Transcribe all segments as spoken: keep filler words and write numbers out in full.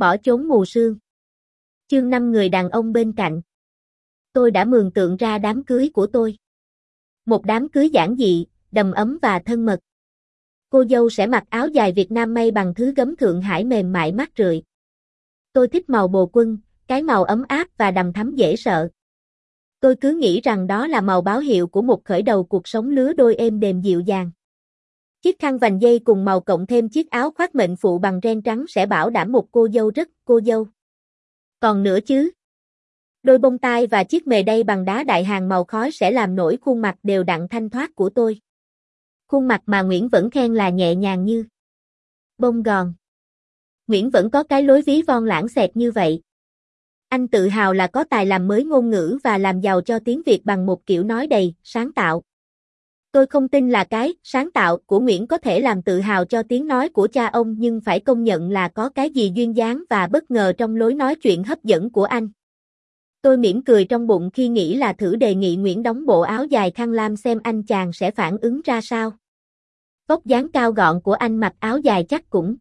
bỏ trốn mù sương. Chương năm người đàn ông bên cạnh. Tôi đã mường tượng ra đám cưới của tôi. Một đám cưới giản dị, đầm ấm và thân mật. Cô dâu sẽ mặc áo dài Việt Nam may bằng thứ gấm Thượng Hải mềm mại mát rượi. Tôi thích màu bồ quân, cái màu ấm áp và đầm thắm dễ sợ. Tôi cứ nghĩ rằng đó là màu báo hiệu của một khởi đầu cuộc sống lứa đôi êm đềm dịu dàng. Chiếc khăn vành dây cùng màu cộng thêm chiếc áo khoác mệnh phụ bằng ren trắng sẽ bảo đảm một cô dâu rất cô dâu. Còn nữa chứ. Đôi bông tai và chiếc mề đay bằng đá đại hàng màu khói sẽ làm nổi khuôn mặt đều đặn thanh thoát của tôi. Khuôn mặt mà Nguyễn vẫn khen là nhẹ nhàng như bông gòn. Nguyễn vẫn có cái lối ví von lãng xẹt như vậy. Anh tự hào là có tài làm mới ngôn ngữ và làm giàu cho tiếng Việt bằng một kiểu nói đầy sáng tạo. Tôi không tin là cái sáng tạo của Nguyễn có thể làm tự hào cho tiếng nói của cha ông, nhưng phải công nhận là có cái gì duyên dáng và bất ngờ trong lối nói chuyện hấp dẫn của anh. Tôi mỉm cười trong bụng khi nghĩ là thử đề nghị Nguyễn đóng bộ áo dài khăn lam xem anh chàng sẽ phản ứng ra sao. Vóc dáng cao gọn của anh mặc áo dài chắc cũng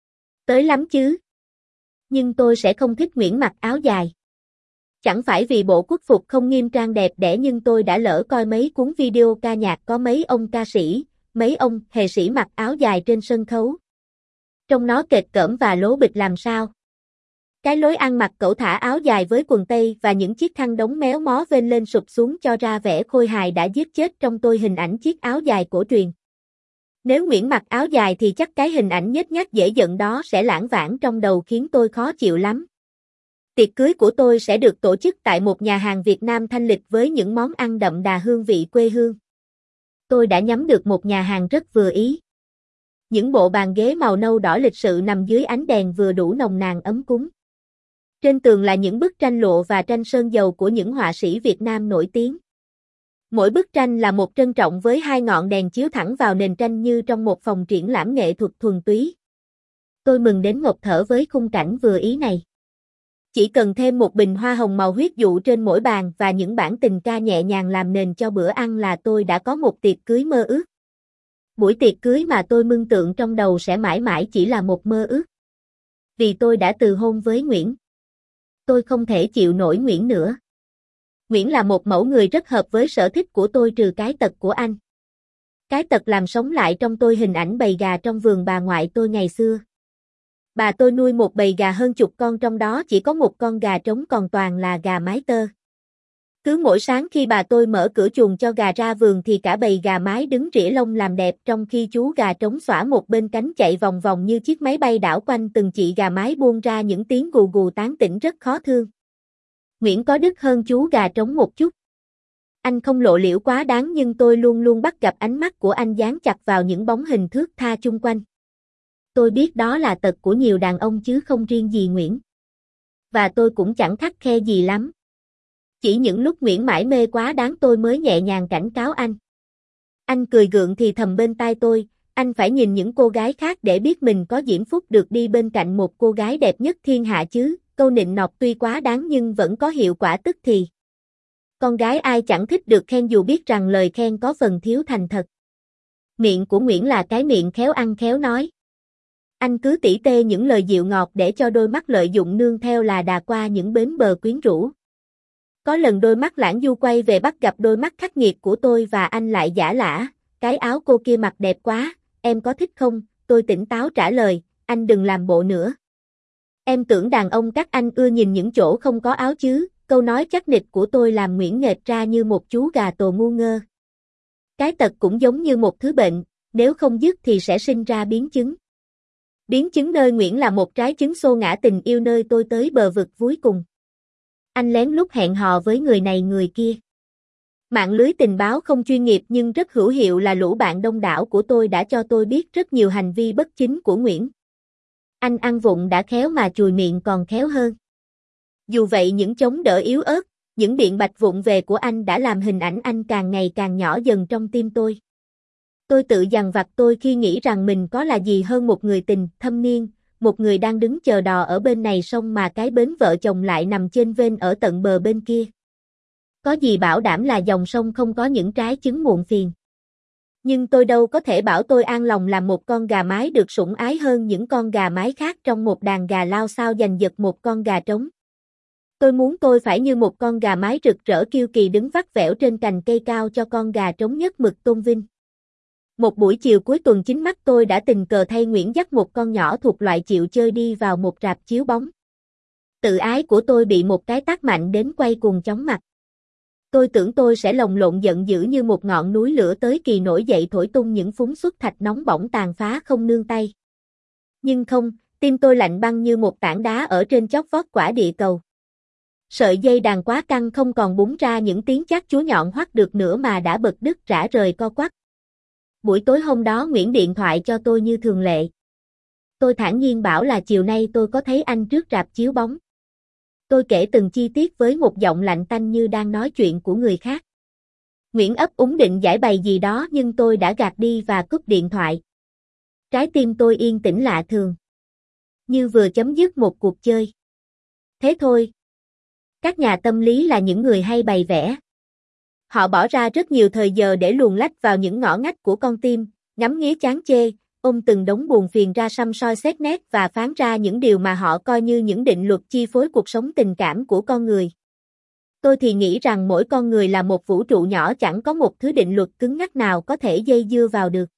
tới lắm chứ. Nhưng tôi sẽ không thích Nguyễn mặc áo dài. Chẳng phải vì bộ quốc phục không nghiêm trang đẹp đẽ, nhưng tôi đã lỡ coi mấy cuốn video ca nhạc có mấy ông ca sĩ, mấy ông hề sĩ mặc áo dài trên sân khấu. Trông nó kệch cỡm và lố bịch làm sao. Cái lối ăn mặc cẩu thả áo dài với quần tây và những chiếc khăn đống méo mó vênh lên sụp xuống cho ra vẻ khôi hài đã giết chết trong tôi hình ảnh chiếc áo dài cổ truyền. Nếu Nguyễn mặc áo dài thì chắc cái hình ảnh nhếch nhác dễ giận đó sẽ lãng vảng trong đầu khiến tôi khó chịu lắm. Tiệc cưới của tôi sẽ được tổ chức tại một nhà hàng Việt Nam thanh lịch với những món ăn đậm đà hương vị quê hương. Tôi đã nhắm được một nhà hàng rất vừa ý. Những bộ bàn ghế màu nâu đỏ lịch sự nằm dưới ánh đèn vừa đủ nồng nàn ấm cúng. Trên tường là những bức tranh lụa và tranh sơn dầu của những họa sĩ Việt Nam nổi tiếng. Mỗi bức tranh là một trân trọng với hai ngọn đèn chiếu thẳng vào nền tranh như trong một phòng triển lãm nghệ thuật thuần túy. Tôi mừng đến ngộp thở với khung cảnh vừa ý này. Chỉ cần thêm một bình hoa hồng màu huyết dụ trên mỗi bàn và những bản tình ca nhẹ nhàng làm nền cho bữa ăn là tôi đã có một tiệc cưới mơ ước. Buổi tiệc cưới mà tôi mưng tượng trong đầu sẽ mãi mãi chỉ là một mơ ước. Vì tôi đã từ hôn với Nguyễn. Tôi không thể chịu nổi Nguyễn nữa. Nguyễn là một mẫu người rất hợp với sở thích của tôi trừ cái tật của anh. Cái tật làm sống lại trong tôi hình ảnh bầy gà trong vườn bà ngoại tôi ngày xưa. Bà tôi nuôi một bầy gà hơn chục con, trong đó chỉ có một con gà trống còn toàn là gà mái tơ. Cứ mỗi sáng khi bà tôi mở cửa chuồng cho gà ra vườn thì cả bầy gà mái đứng rỉa lông làm đẹp, trong khi chú gà trống xõa một bên cánh chạy vòng vòng như chiếc máy bay đảo quanh từng chị gà mái buông ra những tiếng gù gù tán tỉnh rất khó thương. Nguyễn có đức hơn chú gà trống một chút. Anh không lộ liễu quá đáng, nhưng tôi luôn luôn bắt gặp ánh mắt của anh dán chặt vào những bóng hình thướt tha chung quanh. Tôi biết đó là tật của nhiều đàn ông chứ không riêng gì Nguyễn. Và tôi cũng chẳng khắt khe gì lắm. Chỉ những lúc Nguyễn mải mê quá đáng tôi mới nhẹ nhàng cảnh cáo anh. Anh cười gượng thì thầm bên tai tôi, anh phải nhìn những cô gái khác để biết mình có diễm phúc được đi bên cạnh một cô gái đẹp nhất thiên hạ chứ. Câu nịnh nọt tuy quá đáng nhưng vẫn có hiệu quả tức thì. Con gái ai chẳng thích được khen dù biết rằng lời khen có phần thiếu thành thật. Miệng của Nguyễn là cái miệng khéo ăn khéo nói. Anh cứ tỉ tê những lời dịu ngọt để cho đôi mắt lợi dụng nương theo là đà qua những bến bờ quyến rũ. Có lần đôi mắt lãng du quay về bắt gặp đôi mắt khắc nghiệt của tôi và anh lại giả lả, cái áo cô kia mặc đẹp quá, em có thích không? Tôi tỉnh táo trả lời, anh đừng làm bộ nữa. Em tưởng đàn ông các anh ưa nhìn những chỗ không có áo chứ? Câu nói chắc nịch của tôi làm Nguyễn nghệt ra như một chú gà tồ ngu ngơ. Cái tật cũng giống như một thứ bệnh, nếu không dứt thì sẽ sinh ra biến chứng. Biến chứng nơi Nguyễn là một trái trứng xô ngã tình yêu nơi tôi tới bờ vực cuối cùng. Anh lén lút hẹn hò với người này người kia. Mạng lưới tình báo không chuyên nghiệp nhưng rất hữu hiệu là lũ bạn đông đảo của tôi đã cho tôi biết rất nhiều hành vi bất chính của Nguyễn. Anh ăn vụng đã khéo mà chùi miệng còn khéo hơn. Dù vậy những chống đỡ yếu ớt, những biện bạch vụng về của anh đã làm hình ảnh anh càng ngày càng nhỏ dần trong tim tôi. Tôi tự dằn vặt tôi khi nghĩ rằng mình có là gì hơn một người tình thâm niên, một người đang đứng chờ đò ở bên này sông mà cái bến vợ chồng lại nằm trên vênh ở tận bờ bên kia. Có gì bảo đảm là dòng sông không có những trái trứng muộn phiền. Nhưng tôi đâu có thể bảo tôi an lòng làm một con gà mái được sủng ái hơn những con gà mái khác trong một đàn gà lao sao giành giật một con gà trống. Tôi muốn tôi phải như một con gà mái rực rỡ kiêu kỳ đứng vắt vẻo trên cành cây cao cho con gà trống nhất mực tôn vinh. Một buổi chiều cuối tuần chính mắt tôi đã tình cờ thay Nguyễn dắt một con nhỏ thuộc loại chịu chơi đi vào một rạp chiếu bóng. Tự ái của tôi bị một cái tát mạnh đến quay cuồng chóng mặt. Tôi tưởng tôi sẽ lồng lộn giận dữ như một ngọn núi lửa tới kỳ nổi dậy thổi tung những phúng xuất thạch nóng bỏng tàn phá không nương tay. Nhưng không, tim tôi lạnh băng như một tảng đá ở trên chót vót quả địa cầu. Sợi dây đàn quá căng không còn búng ra những tiếng chát chúa nhọn hoắt được nữa mà đã bật đứt rã rời co quắp. Buổi tối hôm đó Nguyễn điện thoại cho tôi như thường lệ. Tôi thản nhiên bảo là chiều nay tôi có thấy anh trước rạp chiếu bóng. Tôi kể từng chi tiết với một giọng lạnh tanh như đang nói chuyện của người khác. Nguyễn ấp úng định giải bày gì đó nhưng tôi đã gạt đi và cúp điện thoại. Trái tim tôi yên tĩnh lạ thường. Như vừa chấm dứt một cuộc chơi. Thế thôi. Các nhà tâm lý là những người hay bày vẽ. Họ bỏ ra rất nhiều thời giờ để luồn lách vào những ngõ ngách của con tim, ngắm nghía chán chê, ôm từng đống buồn phiền ra săm soi xét nét và phán ra những điều mà họ coi như những định luật chi phối cuộc sống tình cảm của con người. Tôi thì nghĩ rằng mỗi con người là một vũ trụ nhỏ chẳng có một thứ định luật cứng ngắc nào có thể dây dưa vào được.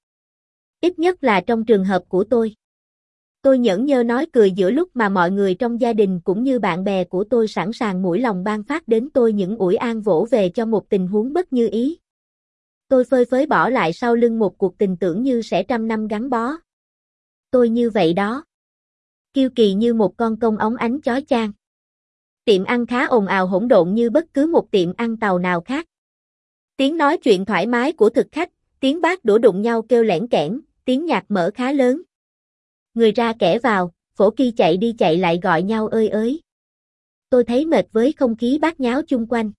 Ít nhất là trong trường hợp của tôi. Tôi nhởn nhơ nói cười giữa lúc mà mọi người trong gia đình cũng như bạn bè của tôi sẵn sàng mũi lòng ban phát đến tôi những ủi an vỗ về cho một tình huống bất như ý. Tôi phơi phới bỏ lại sau lưng một cuộc tình tưởng như sẽ trăm năm gắn bó. Tôi như vậy đó. Kiêu kỳ như một con công óng ánh chói chang. Tiệm ăn khá ồn ào hỗn độn như bất cứ một tiệm ăn tàu nào khác. Tiếng nói chuyện thoải mái của thực khách, tiếng bát đũa đụng nhau kêu lẻn kẽn, tiếng nhạc mở khá lớn. Người ra kẻ vào, phổ kỳ chạy đi chạy lại gọi nhau ơi ới. Tôi thấy mệt với không khí bát nháo chung quanh.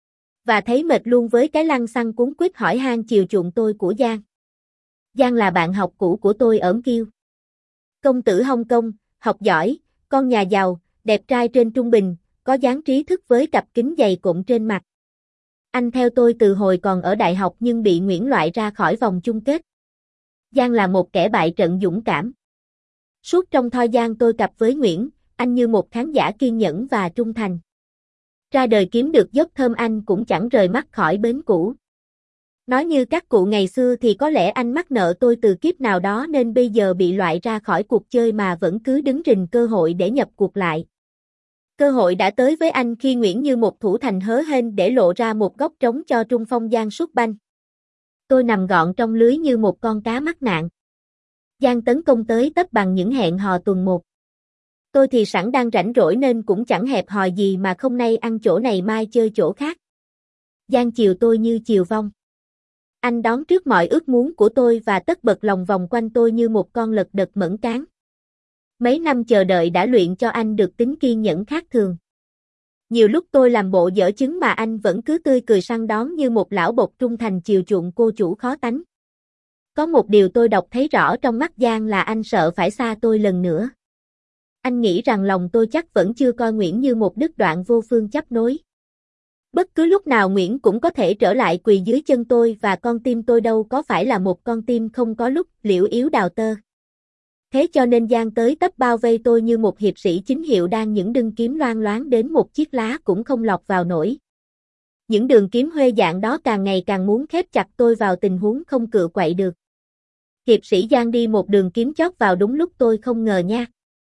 Và thấy mệt luôn với cái lăng xăng cuốn quýt hỏi han chiều chuộng tôi của Giang. Giang là bạn học cũ của tôi ở Kiêu. Công tử Hồng Kông, học giỏi, con nhà giàu, đẹp trai trên trung bình, có dáng trí thức với cặp kính dày cộm trên mặt. Anh theo tôi từ hồi còn ở đại học nhưng bị Nguyễn loại ra khỏi vòng chung kết. Giang là một kẻ bại trận dũng cảm. Suốt trong thoi Giang tôi cặp với Nguyễn, anh như một khán giả kiên nhẫn và trung thành. Ra đời kiếm được dốc thơm anh cũng chẳng rời mắt khỏi bến cũ. Nói như các cụ ngày xưa thì có lẽ anh mắc nợ tôi từ kiếp nào đó nên bây giờ bị loại ra khỏi cuộc chơi mà vẫn cứ đứng rình cơ hội để nhập cuộc lại. Cơ hội đã tới với anh khi Nguyễn như một thủ thành hớ hênh để lộ ra một góc trống cho trung phong Giang sút banh. Tôi nằm gọn trong lưới như một con cá mắc nạn. Giang tấn công tới tấp bằng những hẹn hò tuần một. Tôi thì sẵn đang rảnh rỗi nên cũng chẳng hẹp hòi gì mà không nay ăn chỗ này mai chơi chỗ khác. Giang chiều tôi như chiều vong. Anh đón trước mọi ước muốn của tôi và tất bật lòng vòng quanh tôi như một con lật đật mẫn cán. Mấy năm chờ đợi đã luyện cho anh được tính kiên nhẫn khác thường. Nhiều lúc tôi làm bộ dở chứng mà anh vẫn cứ tươi cười săn đón như một lão bộc trung thành chiều chuộng cô chủ khó tánh. Có một điều tôi đọc thấy rõ trong mắt Giang là anh sợ phải xa tôi lần nữa. Anh nghĩ rằng lòng tôi chắc vẫn chưa coi Nguyễn như một đứt đoạn vô phương chấp nối. Bất cứ lúc nào Nguyễn cũng có thể trở lại quỳ dưới chân tôi và con tim tôi đâu có phải là một con tim không có lúc liễu yếu đào tơ. Thế cho nên Giang tới tấp bao vây tôi như một hiệp sĩ chính hiệu đang những đưng kiếm loang loáng đến một chiếc lá cũng không lọt vào nổi. Những đường kiếm huê dạng đó càng ngày càng muốn khép chặt tôi vào tình huống không cựa quậy được. Hiệp sĩ Giang đi một đường kiếm chót vào đúng lúc tôi không ngờ nha.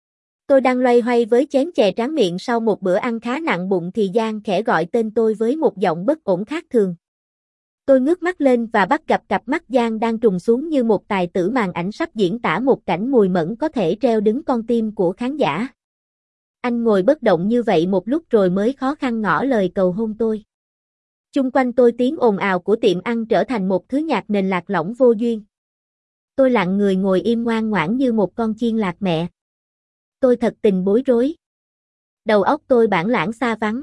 Tôi đang loay hoay với chén chè tráng miệng sau một bữa ăn khá nặng bụng thì Giang khẽ gọi tên tôi với một giọng bất ổn khác thường. Tôi ngước mắt lên và bắt gặp cặp mắt Giang đang trùng xuống như một tài tử màn ảnh sắp diễn tả một cảnh mùi mẫn có thể treo đứng con tim của khán giả. Anh ngồi bất động như vậy một lúc rồi mới khó khăn ngỏ lời cầu hôn tôi. Chung quanh tôi tiếng ồn ào của tiệm ăn trở thành một thứ nhạc nền lạc lõng vô duyên. Tôi lặng người ngồi im ngoan ngoãn như một con chiên lạc mẹ. Tôi thật tình bối rối. Đầu óc tôi bản lãng xa vắng.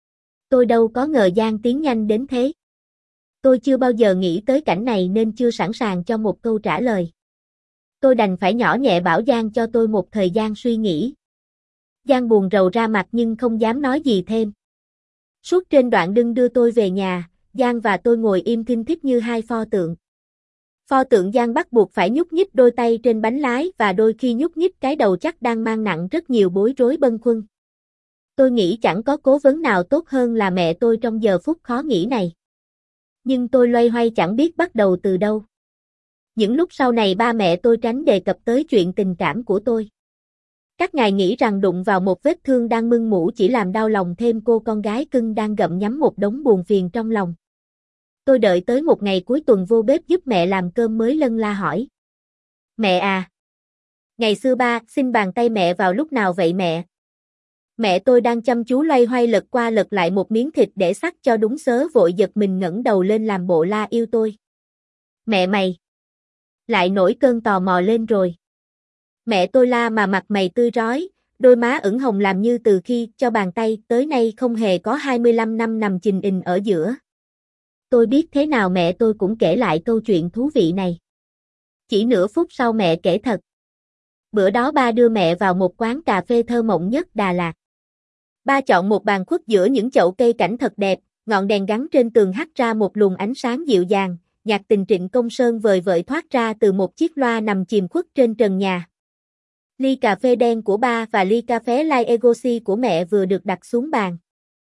Tôi đâu có ngờ Giang tiến nhanh đến thế. Tôi chưa bao giờ nghĩ tới cảnh này nên chưa sẵn sàng cho một câu trả lời. Tôi đành phải nhỏ nhẹ bảo Giang cho tôi một thời gian suy nghĩ. Giang buồn rầu ra mặt nhưng không dám nói gì thêm. Suốt trên đoạn đưng đưa tôi về nhà, Giang và tôi ngồi im thinh thích như hai pho tượng. Pho tượng Giang bắt buộc phải nhúc nhích đôi tay trên bánh lái và đôi khi nhúc nhích cái đầu chắc đang mang nặng rất nhiều bối rối bâng khuâng. Tôi nghĩ chẳng có cố vấn nào tốt hơn là mẹ tôi trong giờ phút khó nghĩ này. Nhưng tôi loay hoay chẳng biết bắt đầu từ đâu. Những lúc sau này ba mẹ tôi tránh đề cập tới chuyện tình cảm của tôi. Các ngài nghĩ rằng đụng vào một vết thương đang mưng mủ chỉ làm đau lòng thêm cô con gái cưng đang gặm nhấm một đống buồn phiền trong lòng. Tôi đợi tới một ngày cuối tuần vô bếp giúp mẹ làm cơm mới lân la hỏi. Mẹ à! Ngày xưa ba xin bàn tay mẹ vào lúc nào vậy mẹ? Mẹ tôi đang chăm chú loay hoay lật qua lật lại một miếng thịt để sắc cho đúng xớ vội giật mình ngẩng đầu lên làm bộ la yêu tôi. Mẹ mày! Lại nổi cơn tò mò lên rồi. Mẹ tôi la mà mặt mày tươi rói, đôi má ửng hồng làm như từ khi cho bàn tay tới nay không hề có hai mươi lăm năm nằm chình ình ở giữa. Tôi biết thế nào mẹ tôi cũng kể lại câu chuyện thú vị này. Chỉ nửa phút sau mẹ kể thật. Bữa đó ba đưa mẹ vào một quán cà phê thơ mộng nhất Đà Lạt. Ba chọn một bàn khuất giữa những chậu cây cảnh thật đẹp, ngọn đèn gắn trên tường hắt ra một luồng ánh sáng dịu dàng, nhạc tình Trịnh Công Sơn vời vợi thoát ra từ một chiếc loa nằm chìm khuất trên trần nhà. Ly cà phê đen của ba và ly cà phê Light Egosi của mẹ vừa được đặt xuống bàn.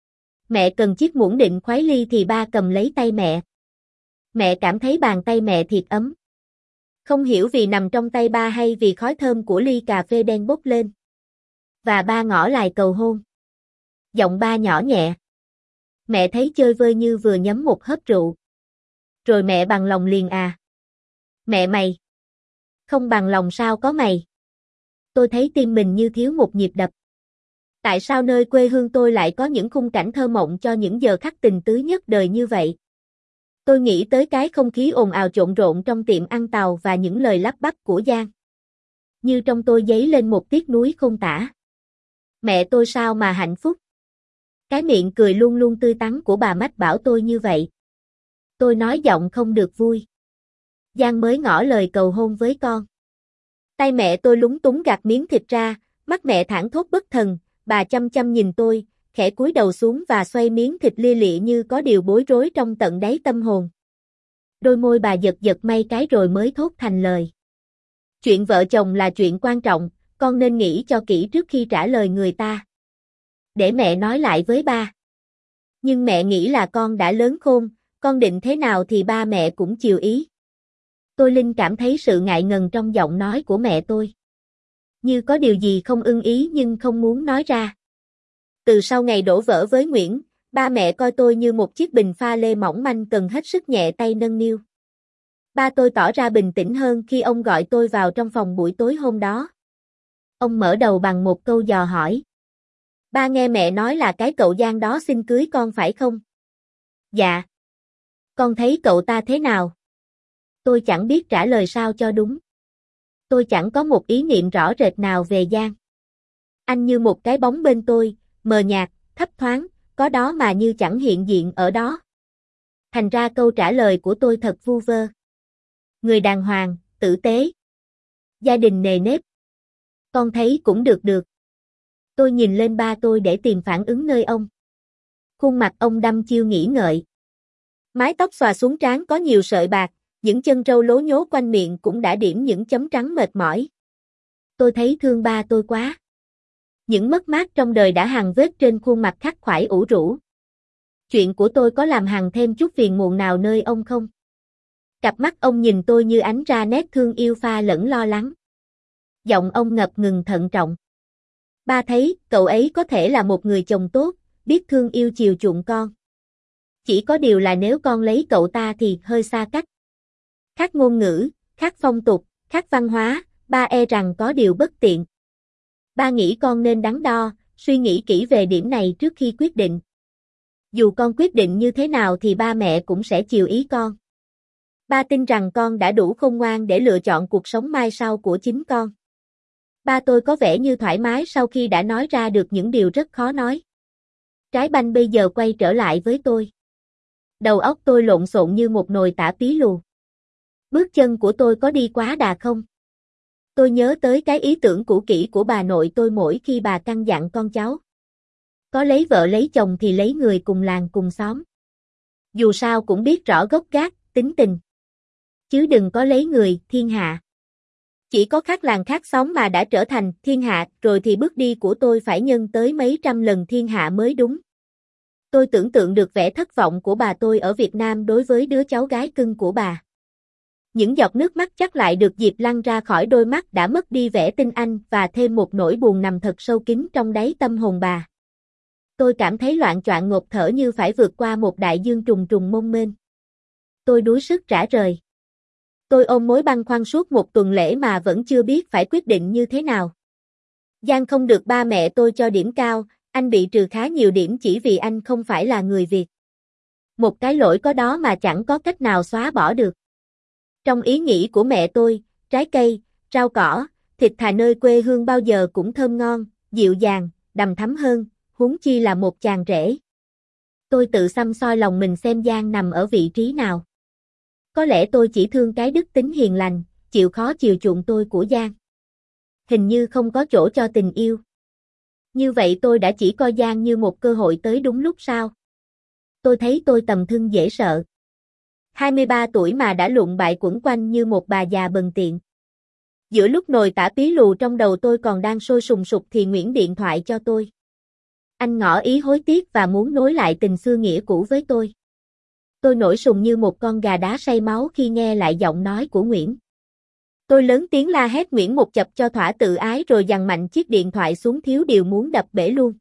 Mẹ cần chiếc muỗng định khoái ly thì ba cầm lấy tay mẹ. Mẹ cảm thấy bàn tay mẹ thiệt ấm. Không hiểu vì nằm trong tay ba hay vì khói thơm của ly cà phê đen bốc lên. Và ba ngỏ lời cầu hôn. Giọng ba nhỏ nhẹ. Mẹ thấy chơi vơi như vừa nhấm một hớp rượu. Rồi mẹ bằng lòng liền à. Mẹ mày. Không bằng lòng sao có mày. Tôi thấy tim mình như thiếu một nhịp đập. Tại sao nơi quê hương tôi lại có những khung cảnh thơ mộng cho những giờ khắc tình tứ nhất đời như vậy? Tôi nghĩ tới cái không khí ồn ào trộn rộn trong tiệm ăn tàu và những lời lắp bắp của Giang. Như trong tôi dấy lên một tiếc nuối không tả. Mẹ tôi sao mà hạnh phúc? Cái miệng cười luôn luôn tươi tắn của bà Mách bảo tôi như vậy. Tôi nói giọng không được vui. Giang mới ngỏ lời cầu hôn với con. Tay mẹ tôi lúng túng gạt miếng thịt ra, mắt mẹ thảng thốt bất thần, bà chăm chăm nhìn tôi, khẽ cúi đầu xuống và xoay miếng thịt lia lịa như có điều bối rối trong tận đáy tâm hồn. Đôi môi bà giật giật mấy cái rồi mới thốt thành lời. Chuyện vợ chồng là chuyện quan trọng, con nên nghĩ cho kỹ trước khi trả lời người ta. Để mẹ nói lại với ba. Nhưng mẹ nghĩ là con đã lớn khôn, con định thế nào thì ba mẹ cũng chiều ý. Tôi linh cảm thấy sự ngại ngần trong giọng nói của mẹ tôi. Như có điều gì không ưng ý nhưng không muốn nói ra. Từ sau ngày đổ vỡ với Nguyễn, ba mẹ coi tôi như một chiếc bình pha lê mỏng manh cần hết sức nhẹ tay nâng niu. Ba tôi tỏ ra bình tĩnh hơn khi ông gọi tôi vào trong phòng buổi tối hôm đó. Ông mở đầu bằng một câu dò hỏi. Ba nghe mẹ nói là cái cậu Giang đó xin cưới con phải không? Dạ. Con thấy cậu ta thế nào? Tôi chẳng biết trả lời sao cho đúng. Tôi chẳng có một ý niệm rõ rệt nào về Giang. Anh như một cái bóng bên tôi, mờ nhạt, thấp thoáng, có đó mà như chẳng hiện diện ở đó. Thành ra câu trả lời của tôi thật vu vơ. Người đàng hoàng, tử tế. Gia đình nề nếp. Con thấy cũng được được. Tôi nhìn lên ba tôi để tìm phản ứng nơi ông. Khuôn mặt ông đăm chiêu nghĩ ngợi. Mái tóc xòa xuống trán có nhiều sợi bạc, những chân râu lố nhố quanh miệng cũng đã điểm những chấm trắng mệt mỏi. Tôi thấy thương ba tôi quá. Những mất mát trong đời đã hằn vết trên khuôn mặt khắc khoải ủ rũ. Chuyện của tôi có làm hằn thêm chút phiền muộn nào nơi ông không? Cặp mắt ông nhìn tôi như ánh ra nét thương yêu pha lẫn lo lắng. Giọng ông ngập ngừng thận trọng. Ba thấy, cậu ấy có thể là một người chồng tốt, biết thương yêu chiều chuộng con. Chỉ có điều là nếu con lấy cậu ta thì hơi xa cách. Khác ngôn ngữ, khác phong tục, khác văn hóa, ba e rằng có điều bất tiện. Ba nghĩ con nên đắn đo, suy nghĩ kỹ về điểm này trước khi quyết định. Dù con quyết định như thế nào thì ba mẹ cũng sẽ chiều ý con. Ba tin rằng con đã đủ khôn ngoan để lựa chọn cuộc sống mai sau của chính con. Ba tôi có vẻ như thoải mái sau khi đã nói ra được những điều rất khó nói. Trái banh bây giờ quay trở lại với tôi. Đầu óc tôi lộn xộn như một nồi tả pí lù. Bước chân của tôi có đi quá đà không? Tôi nhớ tới cái ý tưởng cũ kỹ của bà nội tôi mỗi khi bà căn dặn con cháu. Có lấy vợ lấy chồng thì lấy người cùng làng cùng xóm. Dù sao cũng biết rõ gốc gác, tính tình. chứ đừng có lấy người thiên hạ. Chỉ có khác làng khác xóm mà đã trở thành thiên hạ, rồi thì bước đi của tôi phải nhân tới mấy trăm lần thiên hạ mới đúng. Tôi tưởng tượng được vẻ thất vọng của bà tôi ở Việt Nam đối với đứa cháu gái cưng của bà. Những giọt nước mắt chắc lại được dịp lăn ra khỏi đôi mắt đã mất đi vẻ tinh anh và thêm một nỗi buồn nằm thật sâu kín trong đáy tâm hồn bà. Tôi cảm thấy loạng choạng ngộp thở như phải vượt qua một đại dương trùng trùng mông mênh. Tôi đuối sức rã rời. Tôi ôm mối băn khoăn suốt một tuần lễ mà vẫn chưa biết phải quyết định như thế nào. Giang không được ba mẹ tôi cho điểm cao, anh bị trừ khá nhiều điểm chỉ vì anh không phải là người Việt. Một cái lỗi có đó mà chẳng có cách nào xóa bỏ được. Trong ý nghĩ của mẹ tôi, trái cây, rau cỏ, thịt thà nơi quê hương bao giờ cũng thơm ngon, dịu dàng, đầm thắm hơn, huống chi là một chàng rể. Tôi tự xăm soi lòng mình xem Giang nằm ở vị trí nào. Có lẽ tôi chỉ thương cái đức tính hiền lành, chịu khó chiều chuộng tôi của Giang. Hình như không có chỗ cho tình yêu. Như vậy tôi đã chỉ coi Giang như một cơ hội tới đúng lúc sao? Tôi thấy tôi tầm thương dễ sợ. hai mươi ba tuổi mà đã lụng bại quẩn quanh như một bà già bần tiện. Giữa lúc nồi tả pí lù trong đầu tôi còn đang sôi sùng sục thì Nguyễn điện thoại cho tôi. Anh ngỏ ý hối tiếc và muốn nối lại tình xưa nghĩa cũ với tôi. Tôi nổi sùng như một con gà đá say máu khi nghe lại giọng nói của Nguyễn. Tôi lớn tiếng la hét Nguyễn một chập cho thỏa tự ái rồi giằng mạnh chiếc điện thoại xuống thiếu điều muốn đập bể luôn.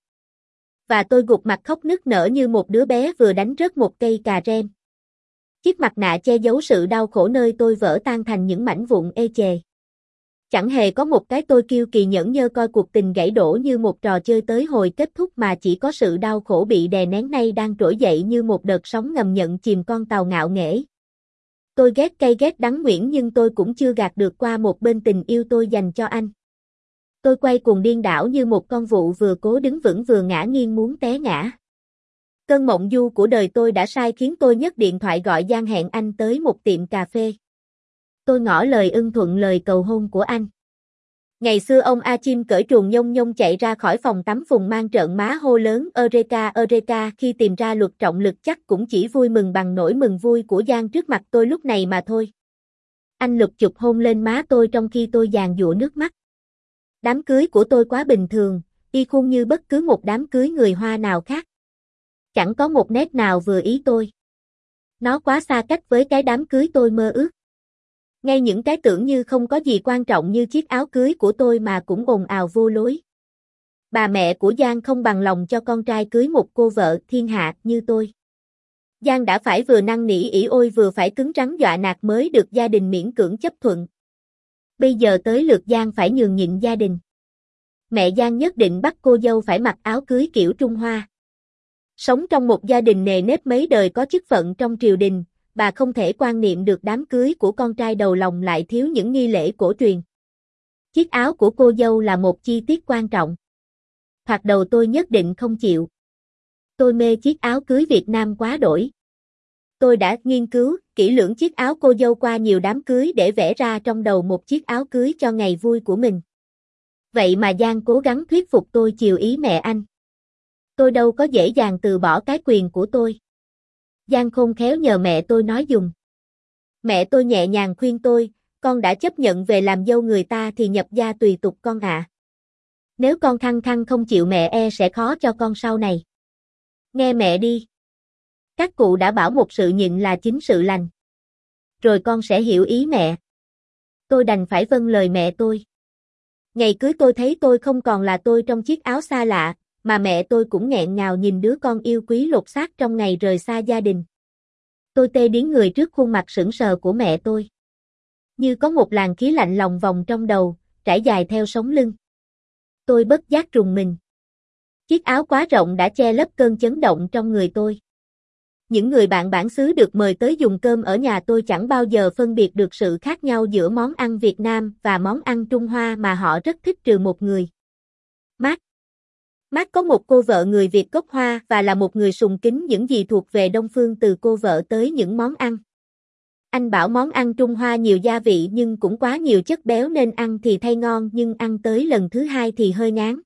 Và tôi gục mặt khóc nức nở như một đứa bé vừa đánh rớt một cây cà rem. Chiếc mặt nạ che giấu sự đau khổ nơi tôi vỡ tan thành những mảnh vụn ê chề. Chẳng hề có một cái tôi kiêu kỳ nhẫn nhơ coi cuộc tình gãy đổ như một trò chơi tới hồi kết thúc mà chỉ có sự đau khổ bị đè nén nay đang trỗi dậy như một đợt sóng ngầm nhận chìm con tàu ngạo nghễ. Tôi ghét cay ghét đắng Nguyễn nhưng tôi cũng chưa gạt được qua một bên tình yêu tôi dành cho anh. Tôi quay cuồng điên đảo như một con vụ vừa cố đứng vững vừa ngã nghiêng muốn té ngã. Cơn mộng du của đời tôi đã sai khiến tôi nhấc điện thoại gọi Giang hẹn anh tới một tiệm cà phê. Tôi ngỏ lời ưng thuận lời cầu hôn của anh. Ngày xưa ông A Chim cởi truồng nhông nhông chạy ra khỏi phòng tắm phùng mang trợn má hô lớn Eureka Eureka khi tìm ra luật trọng lực chắc cũng chỉ vui mừng bằng nỗi mừng vui của Giang trước mặt tôi lúc này mà thôi. Anh lục chụp hôn lên má tôi trong khi tôi giàn giụa nước mắt. Đám cưới của tôi quá bình thường, y khuôn như bất cứ một đám cưới người Hoa nào khác. Chẳng có một nét nào vừa ý tôi. Nó quá xa cách với cái đám cưới tôi mơ ước. Ngay những cái tưởng như không có gì quan trọng như chiếc áo cưới của tôi mà cũng ồn ào vô lối. Bà mẹ của Giang không bằng lòng cho con trai cưới một cô vợ thiên hạ như tôi. Giang đã phải vừa năn nỉ ỉ ôi vừa phải cứng rắn dọa nạt mới được gia đình miễn cưỡng chấp thuận. Bây giờ tới lượt Giang phải nhường nhịn gia đình. Mẹ Giang nhất định bắt cô dâu phải mặc áo cưới kiểu Trung Hoa. Sống trong một gia đình nề nếp mấy đời có chức phận trong triều đình, bà không thể quan niệm được đám cưới của con trai đầu lòng lại thiếu những nghi lễ cổ truyền. Chiếc áo của cô dâu là một chi tiết quan trọng. Thoạt đầu tôi nhất định không chịu. Tôi mê chiếc áo cưới Việt Nam quá đổi. Tôi đã nghiên cứu kỹ lưỡng chiếc áo cô dâu qua nhiều đám cưới để vẽ ra trong đầu một chiếc áo cưới cho ngày vui của mình. Vậy mà Giang cố gắng thuyết phục tôi chiều ý mẹ anh. Tôi đâu có dễ dàng từ bỏ cái quyền của tôi. Giang khôn khéo nhờ mẹ tôi nói dùm. Mẹ tôi nhẹ nhàng khuyên tôi, con đã chấp nhận về làm dâu người ta thì nhập gia tùy tục con ạ. Nếu con khăng khăng không chịu mẹ e sẽ khó cho con sau này. Nghe mẹ đi. Các cụ đã bảo một sự nhịn là chính sự lành. Rồi con sẽ hiểu ý mẹ. Tôi đành phải vâng lời mẹ tôi. Ngày cưới tôi thấy tôi không còn là tôi trong chiếc áo xa lạ, mà mẹ tôi cũng nghẹn ngào nhìn đứa con yêu quý lột xác trong ngày rời xa gia đình. Tôi tê điếng người trước khuôn mặt sững sờ của mẹ tôi. Như có một làn khí lạnh lòng vòng trong đầu, trải dài theo sống lưng. Tôi bất giác rùng mình. Chiếc áo quá rộng đã che lấp cơn chấn động trong người tôi. Những người bạn bản xứ được mời tới dùng cơm ở nhà tôi chẳng bao giờ phân biệt được sự khác nhau giữa món ăn Việt Nam và món ăn Trung Hoa mà họ rất thích trừ một người. Mark. Mark có một cô vợ người Việt gốc Hoa và là một người sùng kính những gì thuộc về Đông phương từ cô vợ tới những món ăn. Anh bảo món ăn Trung Hoa nhiều gia vị nhưng cũng quá nhiều chất béo nên ăn thì thay ngon nhưng ăn tới lần thứ hai thì hơi ngán.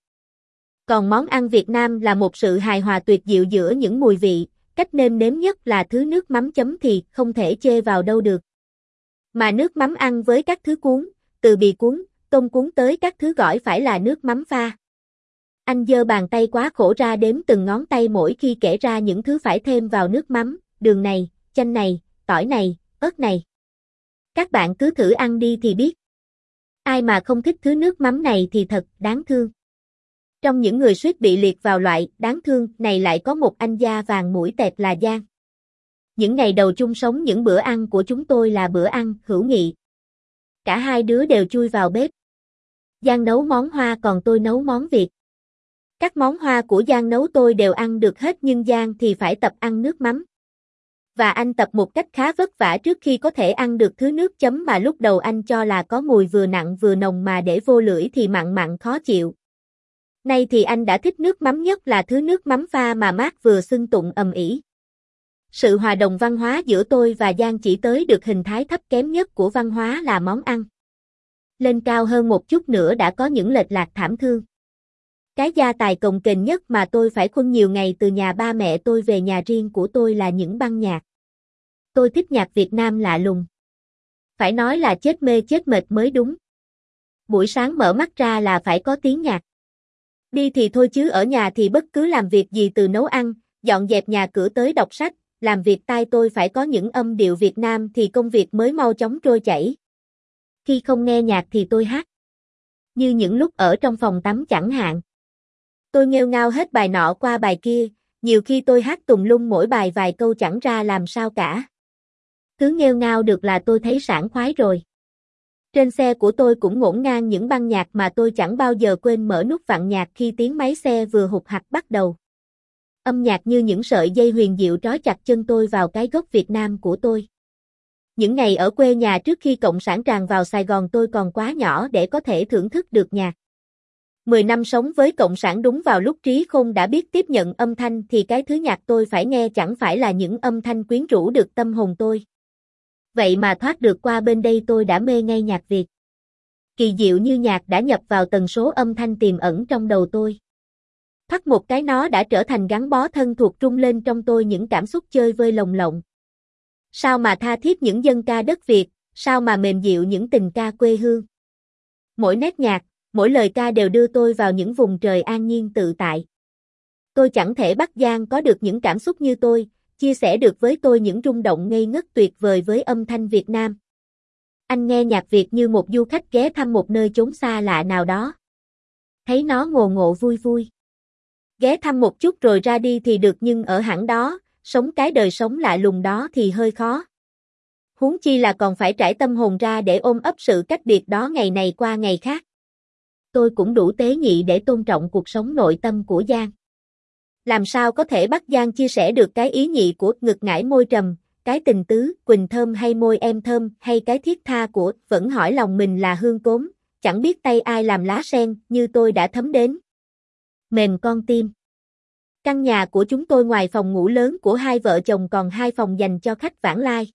Còn món ăn Việt Nam là một sự hài hòa tuyệt diệu giữa những mùi vị, cách nêm nếm nhất là thứ nước mắm chấm thì không thể chê vào đâu được. Mà nước mắm ăn với các thứ cuốn, từ bì cuốn, tôm cuốn tới các thứ gỏi phải là nước mắm pha. Anh giơ bàn tay quá khổ ra đếm từng ngón tay mỗi khi kể ra những thứ phải thêm vào nước mắm, đường này, chanh này, tỏi này, ớt này. Các bạn cứ thử ăn đi thì biết. Ai mà không thích thứ nước mắm này thì thật đáng thương. Trong những người suýt bị liệt vào loại đáng thương này lại có một anh da vàng mũi tẹt là Giang. Những ngày đầu chung sống những bữa ăn của chúng tôi là bữa ăn hữu nghị. Cả hai đứa đều chui vào bếp. Giang nấu món Hoa còn tôi nấu món Việt. Các món Hoa của Giang nấu tôi đều ăn được hết nhưng Giang thì phải tập ăn nước mắm. Và anh tập một cách khá vất vả trước khi có thể ăn được thứ nước chấm mà lúc đầu anh cho là có mùi vừa nặng vừa nồng mà để vô lưỡi thì mặn mặn khó chịu. Nay thì anh đã thích nước mắm nhất là thứ nước mắm pha mà Mác vừa xưng tụng ầm ĩ. Sự hòa đồng văn hóa giữa tôi và Giang chỉ tới được hình thái thấp kém nhất của văn hóa là món ăn. Lên cao hơn một chút nữa đã có những lệch lạc thảm thương. Cái gia tài cồng kềnh nhất mà tôi phải khuân nhiều ngày từ nhà ba mẹ tôi về nhà riêng của tôi là những băng nhạc. Tôi thích nhạc Việt Nam lạ lùng. Phải nói là chết mê chết mệt mới đúng. Buổi sáng mở mắt ra là phải có tiếng nhạc. Đi thì thôi chứ ở nhà thì bất cứ làm việc gì từ nấu ăn, dọn dẹp nhà cửa tới đọc sách, làm việc tai tôi phải có những âm điệu Việt Nam thì công việc mới mau chóng trôi chảy. Khi không nghe nhạc thì tôi hát. Như những lúc ở trong phòng tắm chẳng hạn. Tôi nghêu ngao hết bài nọ qua bài kia, nhiều khi tôi hát tùm lum mỗi bài vài câu chẳng ra làm sao cả. Cứ nghêu ngao được là tôi thấy sảng khoái rồi. Trên xe của tôi cũng ngổn ngang những băng nhạc mà tôi chẳng bao giờ quên mở nút vặn nhạc khi tiếng máy xe vừa hụt hặc bắt đầu. Âm nhạc như những sợi dây huyền diệu trói chặt chân tôi vào cái gốc Việt Nam của tôi. Những ngày ở quê nhà trước khi Cộng sản tràn vào Sài Gòn tôi còn quá nhỏ để có thể thưởng thức được nhạc. Mười năm sống với Cộng sản đúng vào lúc trí khôn đã biết tiếp nhận âm thanh thì cái thứ nhạc tôi phải nghe chẳng phải là những âm thanh quyến rũ được tâm hồn tôi. Vậy mà thoát được qua bên đây tôi đã mê ngay nhạc Việt. Kỳ diệu như nhạc đã nhập vào tần số âm thanh tiềm ẩn trong đầu tôi. Thoát một cái nó đã trở thành gắn bó thân thuộc rung lên trong tôi những cảm xúc chơi vơi lồng lộng. Sao mà tha thiết những dân ca đất Việt, sao mà mềm dịu những tình ca quê hương. Mỗi nét nhạc, mỗi lời ca đều đưa tôi vào những vùng trời an nhiên tự tại. Tôi chẳng thể bắt Giang có được những cảm xúc như tôi, chia sẻ được với tôi những rung động ngây ngất tuyệt vời với âm thanh Việt Nam. Anh nghe nhạc Việt như một du khách ghé thăm một nơi chốn xa lạ nào đó. Thấy nó ngồ ngộ vui vui. Ghé thăm một chút rồi ra đi thì được nhưng ở hẳn đó, sống cái đời sống lạ lùng đó thì hơi khó. Huống chi là còn phải trải tâm hồn ra để ôm ấp sự cách biệt đó ngày này qua ngày khác. Tôi cũng đủ tế nhị để tôn trọng cuộc sống nội tâm của Giang. Làm sao có thể bắt Giang chia sẻ được cái ý nhị của ngực ngải môi trầm, cái tình tứ, quỳnh thơm hay môi em thơm hay cái thiết tha của vẫn hỏi lòng mình là hương cốm, chẳng biết tay ai làm lá sen như tôi đã thấm đến. Mềm con tim. Căn nhà của chúng tôi ngoài phòng ngủ lớn của hai vợ chồng còn hai phòng dành cho khách vãng lai.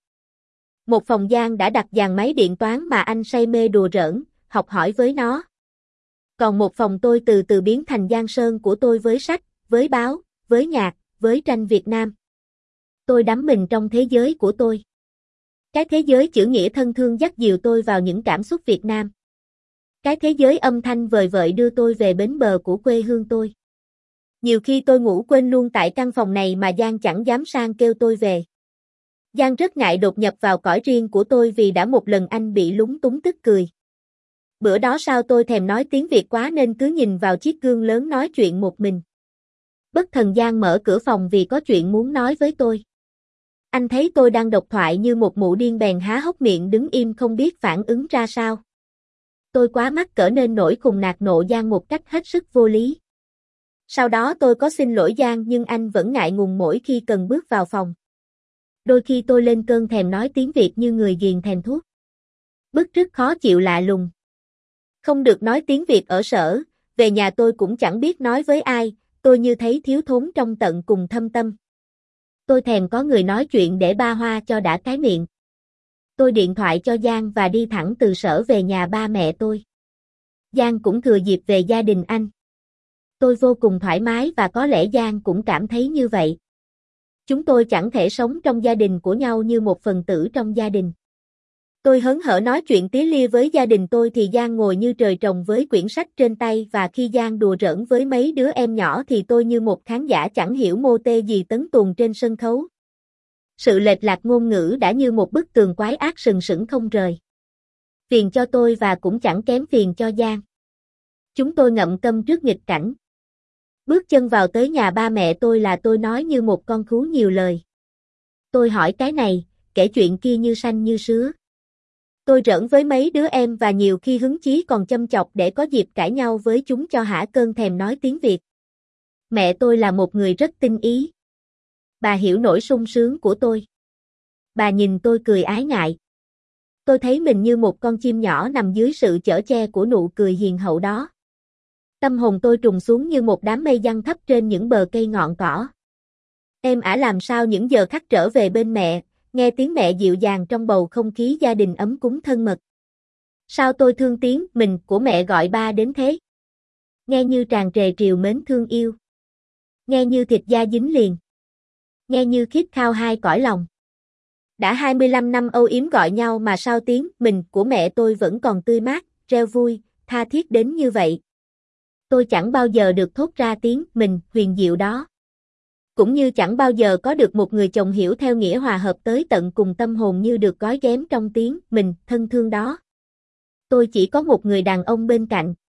Một phòng Giang đã đặt dàn máy điện toán mà anh say mê đùa giỡn, học hỏi với nó. Còn một phòng tôi từ từ biến thành giang sơn của tôi với sách, với báo, với nhạc, với tranh Việt Nam. Tôi đắm mình trong thế giới của tôi. Cái thế giới chữ nghĩa thân thương dắt dìu tôi vào những cảm xúc Việt Nam. Cái thế giới âm thanh vời vợi đưa tôi về bến bờ của quê hương tôi. Nhiều khi tôi ngủ quên luôn tại căn phòng này mà Giang chẳng dám sang kêu tôi về. Giang rất ngại đột nhập vào cõi riêng của tôi vì đã một lần anh bị lúng túng tức cười. Bữa đó sao tôi thèm nói tiếng Việt quá nên cứ nhìn vào chiếc gương lớn nói chuyện một mình. Bất thần Giang mở cửa phòng vì có chuyện muốn nói với tôi. Anh thấy tôi đang độc thoại như một mụ điên bèn há hốc miệng đứng im không biết phản ứng ra sao. Tôi quá mắc cỡ nên nổi khùng nạt nộ Giang một cách hết sức vô lý. Sau đó tôi có xin lỗi Giang nhưng anh vẫn ngại ngùng mỗi khi cần bước vào phòng. Đôi khi tôi lên cơn thèm nói tiếng Việt như người ghiền thèm thuốc. Bứt rứt khó chịu lạ lùng. Không được nói tiếng Việt ở sở, về nhà tôi cũng chẳng biết nói với ai, tôi như thấy thiếu thốn trong tận cùng thâm tâm. Tôi thèm có người nói chuyện để ba hoa cho đã cái miệng. Tôi điện thoại cho Giang và đi thẳng từ sở về nhà ba mẹ tôi. Giang cũng thừa dịp về gia đình anh. Tôi vô cùng thoải mái và có lẽ Giang cũng cảm thấy như vậy. Chúng tôi chẳng thể sống trong gia đình của nhau như một phần tử trong gia đình. Tôi hớn hở nói chuyện tía lia với gia đình tôi thì Giang ngồi như trời trồng với quyển sách trên tay, và khi Giang đùa giỡn với mấy đứa em nhỏ thì tôi như một khán giả chẳng hiểu mô tê gì tấn tuồng trên sân khấu. Sự lệch lạc ngôn ngữ đã như một bức tường quái ác sừng sững không rời. Phiền cho tôi và cũng chẳng kém phiền cho Giang. Chúng tôi ngậm câm trước nghịch cảnh. Bước chân vào tới nhà ba mẹ tôi là tôi nói như một con khú nhiều lời. Tôi hỏi cái này, kể chuyện kia như sanh như sứa. Tôi giỡn với mấy đứa em và nhiều khi hứng chí còn châm chọc để có dịp cãi nhau với chúng cho hả cơn thèm nói tiếng Việt. Mẹ tôi là một người rất tinh ý. Bà hiểu nỗi sung sướng của tôi. Bà nhìn tôi cười ái ngại. Tôi thấy mình như một con chim nhỏ nằm dưới sự chở che của nụ cười hiền hậu đó. Tâm hồn tôi trùng xuống như một đám mây giăng thấp trên những bờ cây ngọn cỏ. Em ả làm sao những giờ khắc trở về bên mẹ, nghe tiếng mẹ dịu dàng trong bầu không khí gia đình ấm cúng thân mật. Sao tôi thương tiếng mình của mẹ gọi ba đến thế? Nghe như tràn trề triều mến thương yêu. Nghe như thịt da dính liền. Nghe như khít khao hai cõi lòng. Đã hai mươi lăm năm âu yếm gọi nhau mà sao tiếng mình của mẹ tôi vẫn còn tươi mát, reo vui, tha thiết đến như vậy. Tôi chẳng bao giờ được thốt ra tiếng mình huyền diệu đó. Cũng như chẳng bao giờ có được một người chồng hiểu theo nghĩa hòa hợp tới tận cùng tâm hồn như được gói ghém trong tiếng mình thân thương đó. Tôi chỉ có một người đàn ông bên cạnh.